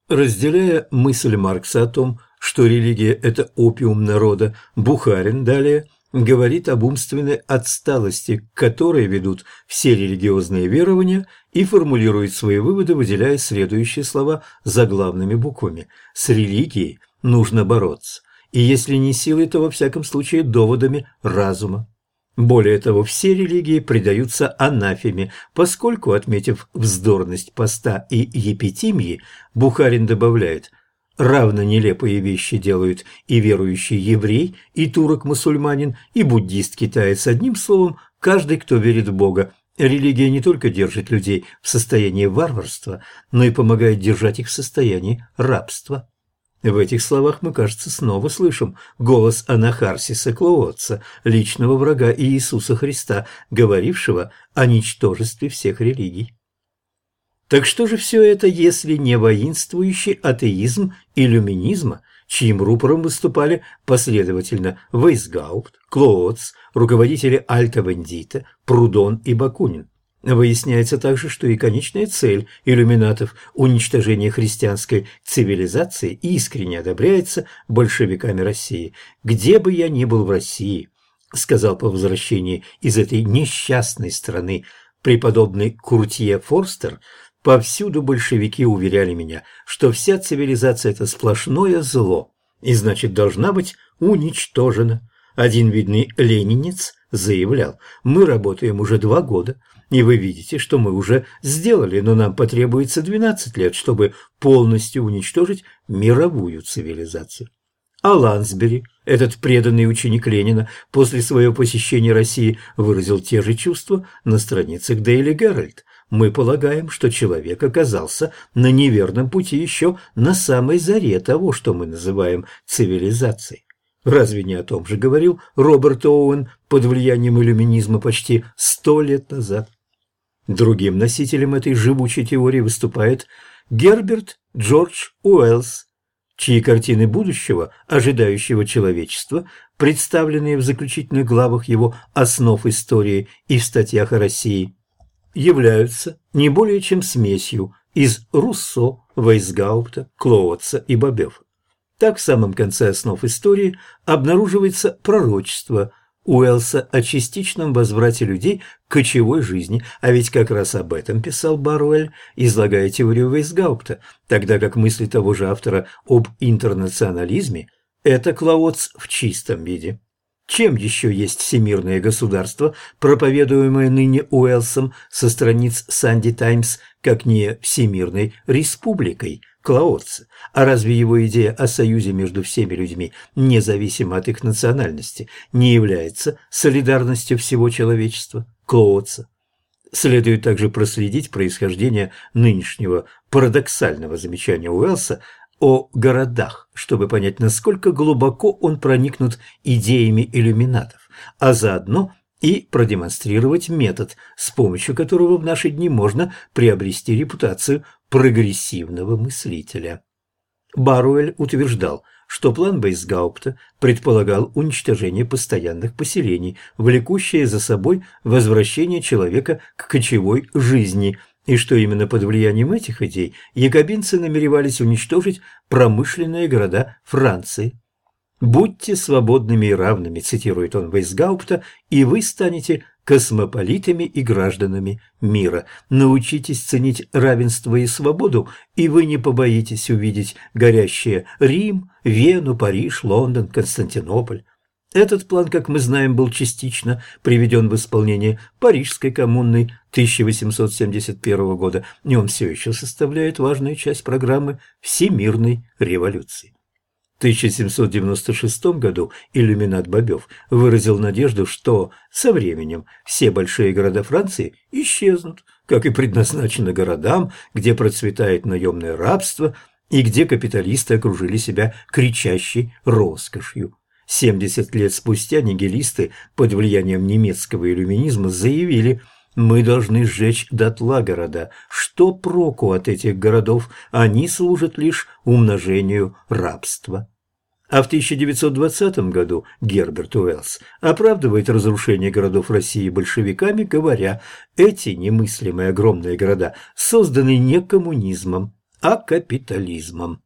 Разделяя мысль Маркса о том, что религия – это опиум народа, Бухарин далее говорит об умственной отсталости, к которой ведут все религиозные верования, и формулирует свои выводы, выделяя следующие слова заглавными буквами. С религией нужно бороться, и если не силой, то во всяком случае доводами разума. Более того, все религии предаются анафеме, поскольку, отметив вздорность поста и епитимии, Бухарин добавляет: равно нелепые вещи делают и верующий еврей, и турок-мусульманин, и буддист-китаец, одним словом, каждый, кто верит в Бога. Религия не только держит людей в состоянии варварства, но и помогает держать их в состоянии рабства. В этих словах мы, кажется, снова слышим голос Анахарсиса Клоотса, личного врага Иисуса Христа, говорившего о ничтожестве всех религий. Так что же все это, если не воинствующий атеизм иллюминизма, чьим рупором выступали последовательно Вейсгаупт, Клоотс, руководители Альта-Вендита, Прудон и Бакунин? Выясняется также, что и конечная цель иллюминатов – уничтожение христианской цивилизации искренне одобряется большевиками России. «Где бы я ни был в России», – сказал по возвращении из этой несчастной страны преподобный Куртье Форстер, – повсюду большевики уверяли меня, что вся цивилизация – это сплошное зло и, значит, должна быть уничтожена. Один видный ленинец заявлял: мы работаем уже 2 года, и вы видите, что мы уже сделали, но нам потребуется 12 лет, чтобы полностью уничтожить мировую цивилизацию. А Лансбери, этот преданный ученик Ленина, после своего посещения России выразил те же чувства на страницах Daily Herald. Мы полагаем, что человек оказался на неверном пути еще на самой заре того, что мы называем цивилизацией. Разве не о том же говорил Роберт Оуэн под влиянием иллюминизма почти 100 лет назад? Другим носителем этой живучей теории выступает Герберт Джордж Уэллс, чьи картины будущего, ожидающего человечества, представленные в заключительных главах его «Основ истории» и в статьях о России, являются не более чем смесью из Руссо, Вейсгаупта, Клоотса и Бабефа. Так в самом конце «Основ истории» обнаруживается пророчество Уэллса о частичном возврате людей к кочевой жизни, а ведь как раз об этом писал Баруэль, излагая теорию Вейсгаупта, тогда как мысли того же автора об интернационализме – это Клоотс в чистом виде. Чем еще есть всемирное государство, проповедуемое ныне Уэллсом со страниц «Санди Таймс», как не всемирной республикой Клоотса? А разве его идея о союзе между всеми людьми, независимо от их национальности, не является солидарностью всего человечества Клоотса? Следует также проследить происхождение нынешнего парадоксального замечания Уэллса о городах, чтобы понять, насколько глубоко он проникнут идеями иллюминатов, а заодно и продемонстрировать метод, с помощью которого в наши дни можно приобрести репутацию прогрессивного мыслителя. Баруэль утверждал, что план Вейсгаупта предполагал уничтожение постоянных поселений, влекущее за собой возвращение человека к кочевой жизни, и что именно под влиянием этих идей якобинцы намеревались уничтожить промышленные города Франции. «Будьте свободными и равными», цитирует он Вейсгаупта, «и вы станете космополитами и гражданами мира. Научитесь ценить равенство и свободу, и вы не побоитесь увидеть горящие Рим, Вену, Париж, Лондон, Константинополь». Этот план, как мы знаем, был частично приведен в исполнение Парижской коммуной 1871 года, и он все еще составляет важную часть программы Всемирной революции. В 1796 году иллюминат Бабёв выразил надежду, что со временем все большие города Франции исчезнут, как и предназначено городам, где процветает наемное рабство и где капиталисты окружили себя кричащей роскошью. 70 лет спустя нигилисты под влиянием немецкого иллюминизма заявили: «Мы должны сжечь дотла города. Что проку от этих городов? Они служат лишь умножению рабства». А в 1920 году Герберт Уэллс оправдывает разрушение городов России большевиками, говоря: «Эти немыслимые огромные города созданы не коммунизмом, а капитализмом.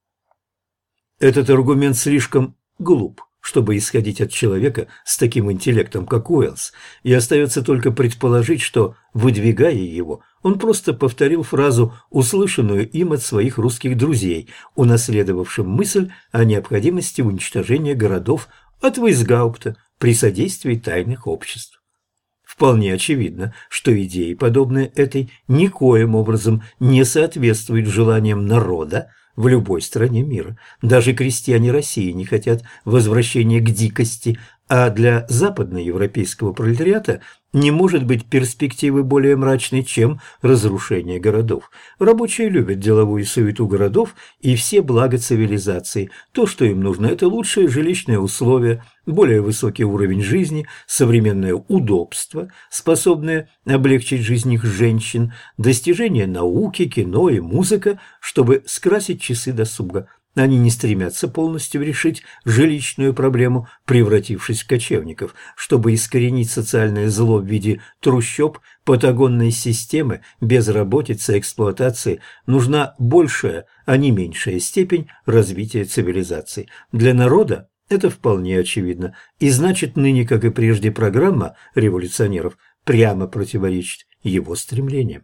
Этот аргумент слишком глуп, чтобы исходить от человека с таким интеллектом, как Уэллс, и остается только предположить, что, выдвигая его, он просто повторил фразу, услышанную им от своих русских друзей, унаследовавшим мысль о необходимости уничтожения городов от Вейсгаупта при содействии тайных обществ. Вполне очевидно, что идеи, подобные этой, никоим образом не соответствуют желаниям народа в любой стране мира. Даже крестьяне России не хотят возвращения к дикости, а для западноевропейского пролетариата не может быть перспективы более мрачной, чем разрушение городов. Рабочие любят деловую суету городов и все блага цивилизации. То, что им нужно, это лучшие жилищные условия, более высокий уровень жизни, современное удобство, способное облегчить жизнь их женщин, достижения науки, кино и музыка, чтобы скрасить часы досуга. Они не стремятся полностью решить жилищную проблему, превратившись в кочевников. Чтобы искоренить социальное зло в виде трущоб, патагонной системы, безработицы, эксплуатации, нужна большая, а не меньшая степень развития цивилизации. Для народа это вполне очевидно, и значит, ныне, как и прежде, программа революционеров прямо противоречит его стремлениям.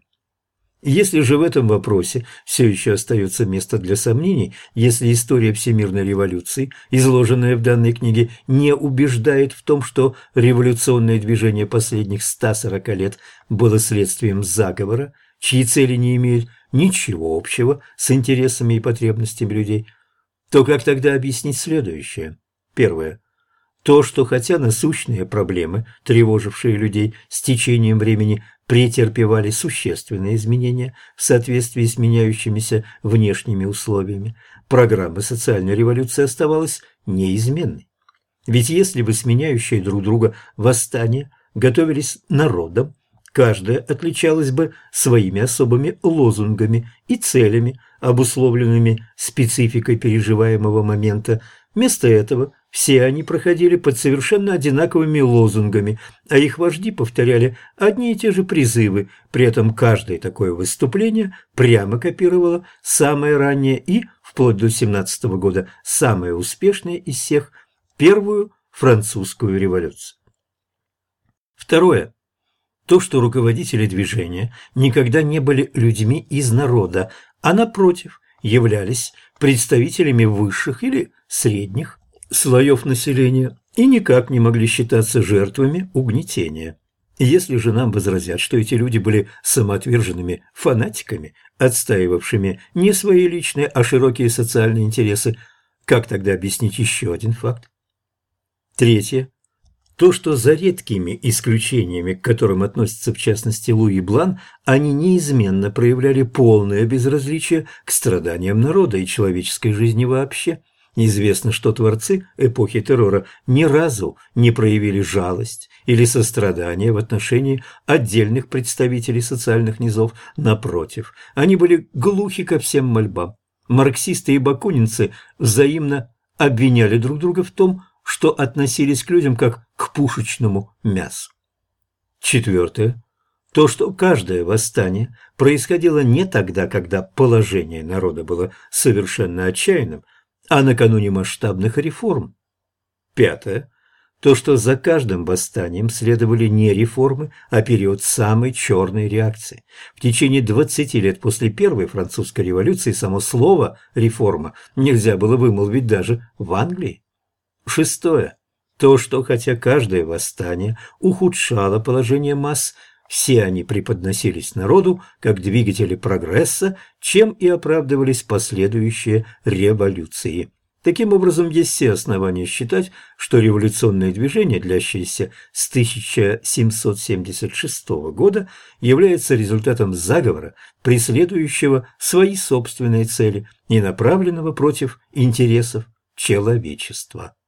Если же в этом вопросе все еще остается место для сомнений, если история всемирной революции, изложенная в данной книге, не убеждает в том, что революционное движение последних 140 лет было следствием заговора, чьи цели не имеют ничего общего с интересами и потребностями людей, то как тогда объяснить следующее? Первое. То, что хотя насущные проблемы, тревожившие людей с течением времени, претерпевали существенные изменения в соответствии с меняющимися внешними условиями, программа социальной революции оставалась неизменной. Ведь если бы сменяющие друг друга восстания готовились народом, каждая отличалась бы своими особыми лозунгами и целями, обусловленными спецификой переживаемого момента. Вместо этого все они проходили под совершенно одинаковыми лозунгами, а их вожди повторяли одни и те же призывы, при этом каждое такое выступление прямо копировало самое раннее и, вплоть до 17 года, самое успешное из всех – Первую французскую революцию. Второе. То, что руководители движения никогда не были людьми из народа, а, напротив, являлись представителями высших или средних слоев населения и никак не могли считаться жертвами угнетения. Если же нам возразят, что эти люди были самоотверженными фанатиками, отстаивавшими не свои личные, а широкие социальные интересы, как тогда объяснить еще один факт? Третье. То, что за редкими исключениями, к которым относятся в частности Луи Блан, они неизменно проявляли полное безразличие к страданиям народа и человеческой жизни вообще. Известно, что творцы эпохи террора ни разу не проявили жалость или сострадание в отношении отдельных представителей социальных низов. Напротив, они были глухи ко всем мольбам. Марксисты и бакунинцы взаимно обвиняли друг друга в том, что относились к людям как к пушечному мясу. Четвертое. То, что каждое восстание происходило не тогда, когда положение народа было совершенно отчаянным, а накануне масштабных реформ. Пятое. То, что за каждым восстанием следовали не реформы, а период самой черной реакции. В течение 20 лет после Первой французской революции само слово «реформа» нельзя было вымолвить даже в Англии. Шестое. То, что хотя каждое восстание ухудшало положение масс, все они преподносились народу как двигатели прогресса, чем и оправдывались последующие революции. Таким образом, есть все основания считать, что революционное движение, длящееся с 1776 года, является результатом заговора, преследующего свои собственные цели и направленного против интересов человечества.